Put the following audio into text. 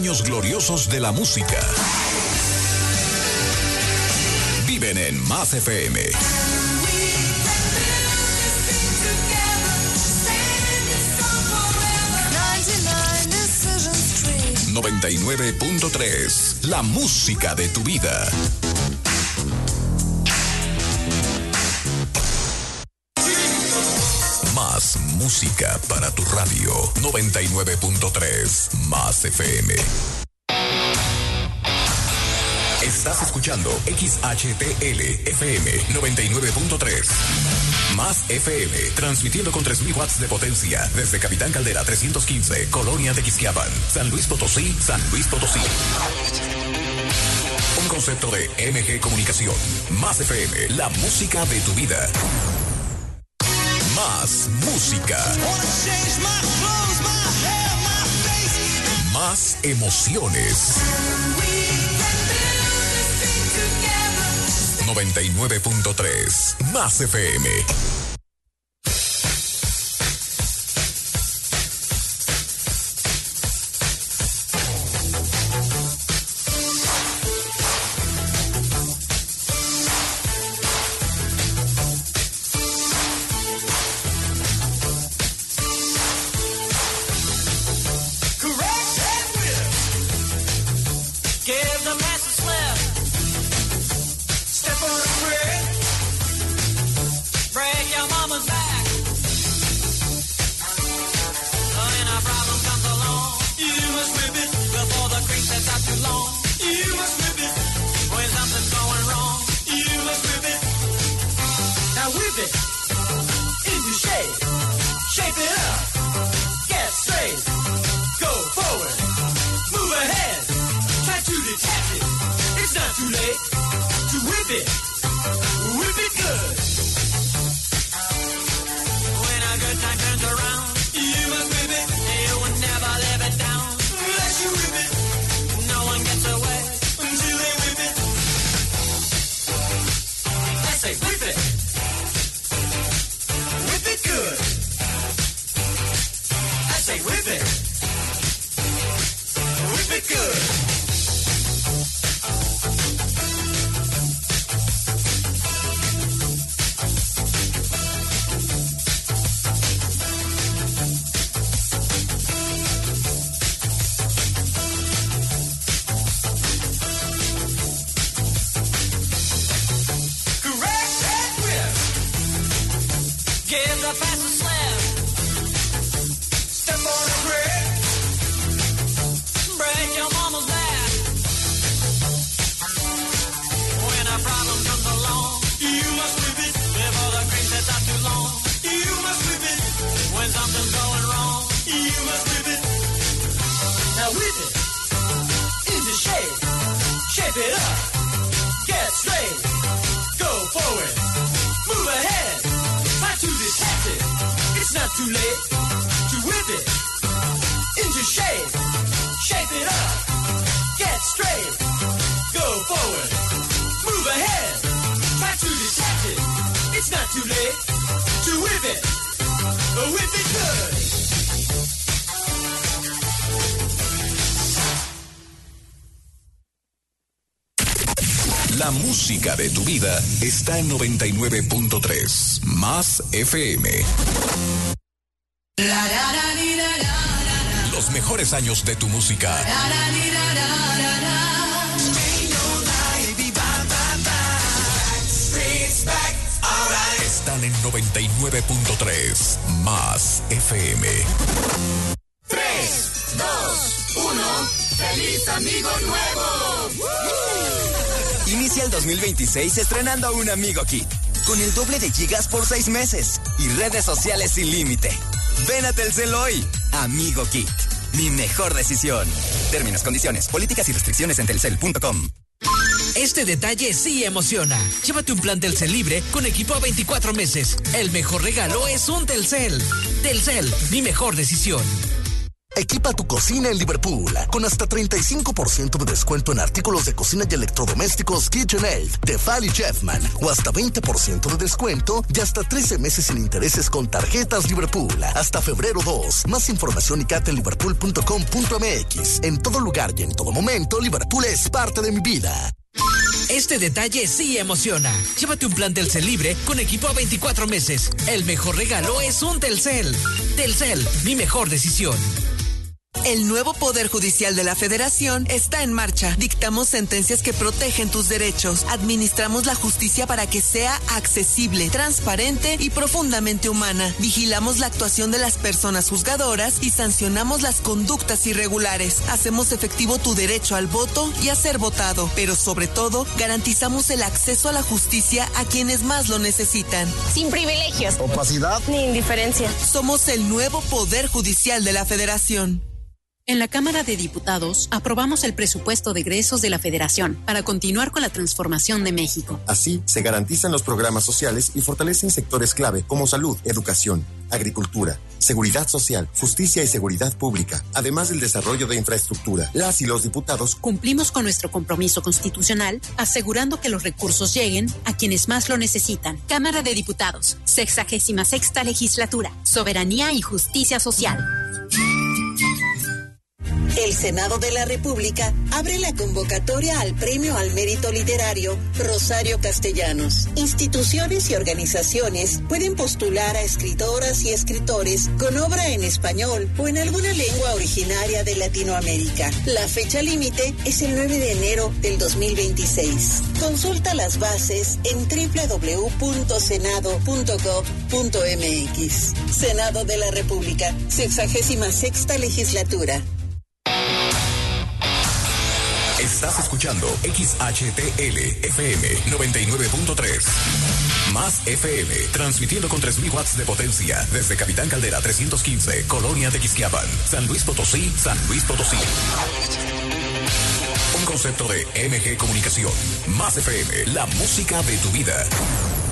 años gloriosos de la música viven en Más FM. 99.3, la música de tu vida. Más música para tu radio. 99.3, Más FM. Estás escuchando XHTL FM 99.3. Más FM, transmitiendo con 3.000 watts de potencia desde Capitán Caldera 315, Colonia de Quisquiapan, San Luis Potosí, San Luis Potosí. Un concepto de MG Comunicación. Más FM, la música de tu vida. Más música. Más emociones. 99.3 Más FM. La música de tu vida está en 99.3 Más FM. Los mejores años de tu música están en 99.3 Más FM. 3, 2, 1, ¡feliz amigo nuevo! Inicia el 2026 estrenando un Amigo Kit, con el doble de gigas por 6 meses y redes sociales sin límite. Ven a Telcel hoy. Amigo Kit, mi mejor decisión. Términos, condiciones, políticas y restricciones en telcel.com. Este detalle sí emociona. Llévate un plan Telcel libre con equipo a 24 meses. El mejor regalo es un Telcel. Telcel, mi mejor decisión. Equipa tu cocina en Liverpool con hasta 35% de descuento en artículos de cocina y electrodomésticos KitchenAid, Tefal y Chefman, o hasta 20% de descuento y hasta 13 meses sin intereses con tarjetas Liverpool. Hasta febrero 2. Más información y en liverpool.com.mx. En todo lugar y en todo momento, Liverpool es parte de mi vida. Este detalle sí emociona. Llévate un plan Telcel libre con equipo a 24 meses. El mejor regalo es un Telcel. Telcel, mi mejor decisión. El nuevo Poder Judicial de la Federación está en marcha. Dictamos sentencias que protegen tus derechos. Administramos la justicia para que sea accesible, transparente y profundamente humana. Vigilamos la actuación de las personas juzgadoras y sancionamos las conductas irregulares. Hacemos efectivo tu derecho al voto y a ser votado. Pero sobre todo, garantizamos el acceso a la justicia a quienes más lo necesitan. Sin privilegios, opacidad ni indiferencia. Somos el nuevo Poder Judicial de la Federación. En la Cámara de Diputados aprobamos el presupuesto de egresos de la Federación para continuar con la transformación de México. Así, se garantizan los programas sociales y fortalecen sectores clave como salud, educación, agricultura, seguridad social, justicia y seguridad pública, además del desarrollo de infraestructura. Las y los diputados cumplimos con nuestro compromiso constitucional, asegurando que los recursos lleguen a quienes más lo necesitan. Cámara de Diputados, 66ª Legislatura, Soberanía y Justicia Social. El Senado de la República abre la convocatoria al Premio al Mérito Literario Rosario Castellanos. Instituciones y organizaciones pueden postular a escritoras y escritores con obra en español o en alguna lengua originaria de Latinoamérica. La fecha límite es el 9 de enero del 2026. Consulta las bases en www.senado.gov.mx. Senado de la República, 66ª Legislatura. Estás escuchando XHTL FM 99.3. Más FM, transmitiendo con 3.000 watts de potencia desde Capitán Caldera 315, Colonia de Quisquiapan, San Luis Potosí, San Luis Potosí. Un concepto de MG Comunicación. Más FM, la música de tu vida.